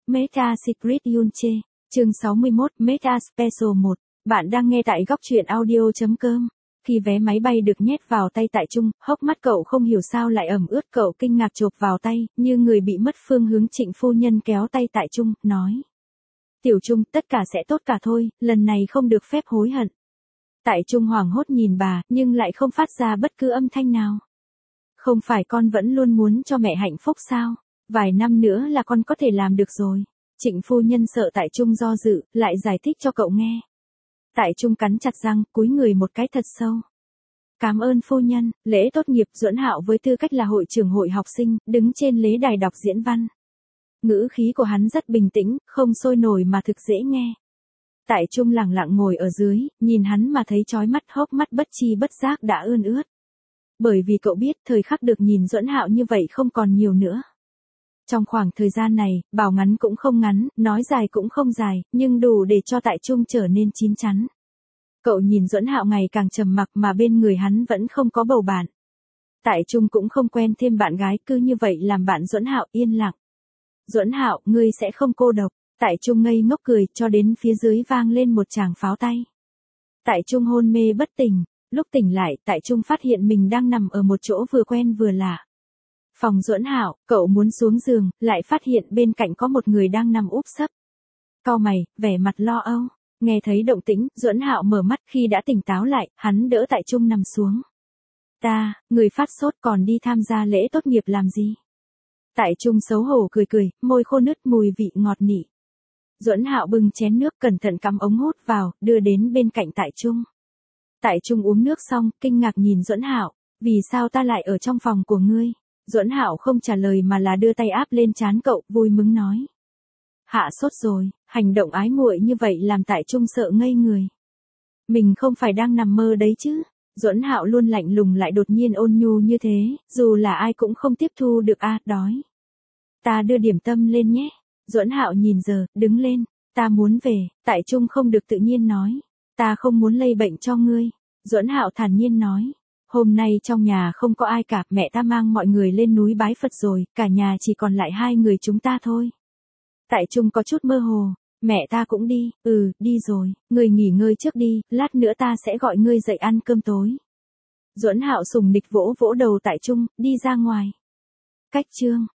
Meta Secret Yunche, chương 61, Meta Special 1. Bạn đang nghe tại góc truyện audio.com. Khi vé máy bay được nhét vào tay Tại Trung, hốc mắt cậu không hiểu sao lại ẩm ướt, cậu kinh ngạc chộp vào tay, như người bị mất phương hướng. Trịnh phu nhân kéo tay Tại Trung, nói. Tiểu Trung, tất cả sẽ tốt cả thôi, lần này không được phép hối hận. Tại Trung hoảng hốt nhìn bà, nhưng lại không phát ra bất cứ âm thanh nào. Không phải con vẫn luôn muốn cho mẹ hạnh phúc sao? Vài năm nữa là con có thể làm được rồi. Trịnh phu nhân sợ Tại Trung do dự, lại giải thích cho cậu nghe. Tại Trung cắn chặt răng, cúi người một cái thật sâu. Cảm ơn phu nhân. Lễ tốt nghiệp. Duẫn Hạo với tư cách là hội trưởng hội học sinh, đứng trên lễ đài đọc diễn văn. Ngữ khí của hắn rất bình tĩnh, không sôi nổi mà thực dễ nghe. Tại Trung lặng lặng ngồi ở dưới, nhìn hắn mà thấy chói mắt, hốc mắt bất chi bất giác đã ươn ướt. Bởi vì cậu biết thời khắc được nhìn Duẫn Hạo như vậy không còn nhiều nữa. Trong khoảng thời gian này, bảo ngắn cũng không ngắn, nói dài cũng không dài, nhưng đủ để cho Tại Trung trở nên chín chắn. Cậu nhìn Duẫn Hạo ngày càng trầm mặc mà bên người hắn vẫn không có bầu bạn. Tại Trung cũng không quen thêm bạn gái, cứ như vậy làm bạn Duẫn Hạo yên lặng. Duẫn Hạo, ngươi sẽ không cô độc. Tại Trung ngây ngốc cười, cho đến phía dưới vang lên một tràng pháo tay. Tại Trung hôn mê bất tỉnh. Lúc tỉnh lại, Tại Trung phát hiện mình đang nằm ở một chỗ vừa quen vừa lạ. Phòng Duẫn Hạo, cậu muốn xuống giường, lại phát hiện bên cạnh có một người đang nằm úp sấp. Cau mày, vẻ mặt lo âu. Nghe thấy động tĩnh, Duẫn Hạo mở mắt, khi đã tỉnh táo lại, hắn đỡ Tại Trung nằm xuống. Người phát sốt còn đi tham gia lễ tốt nghiệp làm gì? Tại Trung xấu hổ cười cười, môi khô nứt mùi vị ngọt nị. Duẫn Hạo bưng chén nước cẩn thận cắm ống hút vào, đưa đến bên cạnh Tại Trung. Tại Trung uống nước xong, kinh ngạc nhìn Duẫn Hạo, vì sao ta lại ở trong phòng của ngươi? Duẫn Hạo không trả lời mà là đưa tay áp lên trán cậu, vui mừng nói. Hạ sốt rồi. Hành động ái muội như vậy làm Tại Trung sợ ngây người. Mình không phải đang nằm mơ đấy chứ? Duẫn Hạo luôn lạnh lùng lại đột nhiên ôn nhu như thế, dù là ai cũng không tiếp thu được. Đói. Ta đưa điểm tâm lên nhé. Duẫn Hạo nhìn giờ, đứng lên. Ta muốn về. Tại Trung không được tự nhiên nói. Ta không muốn lây bệnh cho ngươi. Duẫn Hạo thản nhiên nói. Hôm nay trong nhà không có ai cả, mẹ ta mang mọi người lên núi bái Phật rồi, cả nhà chỉ còn lại hai người chúng ta thôi. Tại Trung có chút mơ hồ. Mẹ ta cũng đi. Đi rồi. Ngươi nghỉ ngơi trước đi, lát nữa ta sẽ gọi ngươi dậy ăn cơm tối. Duẫn Hạo sùng nịch vỗ vỗ đầu Tại Trung, đi ra ngoài. Cách chương.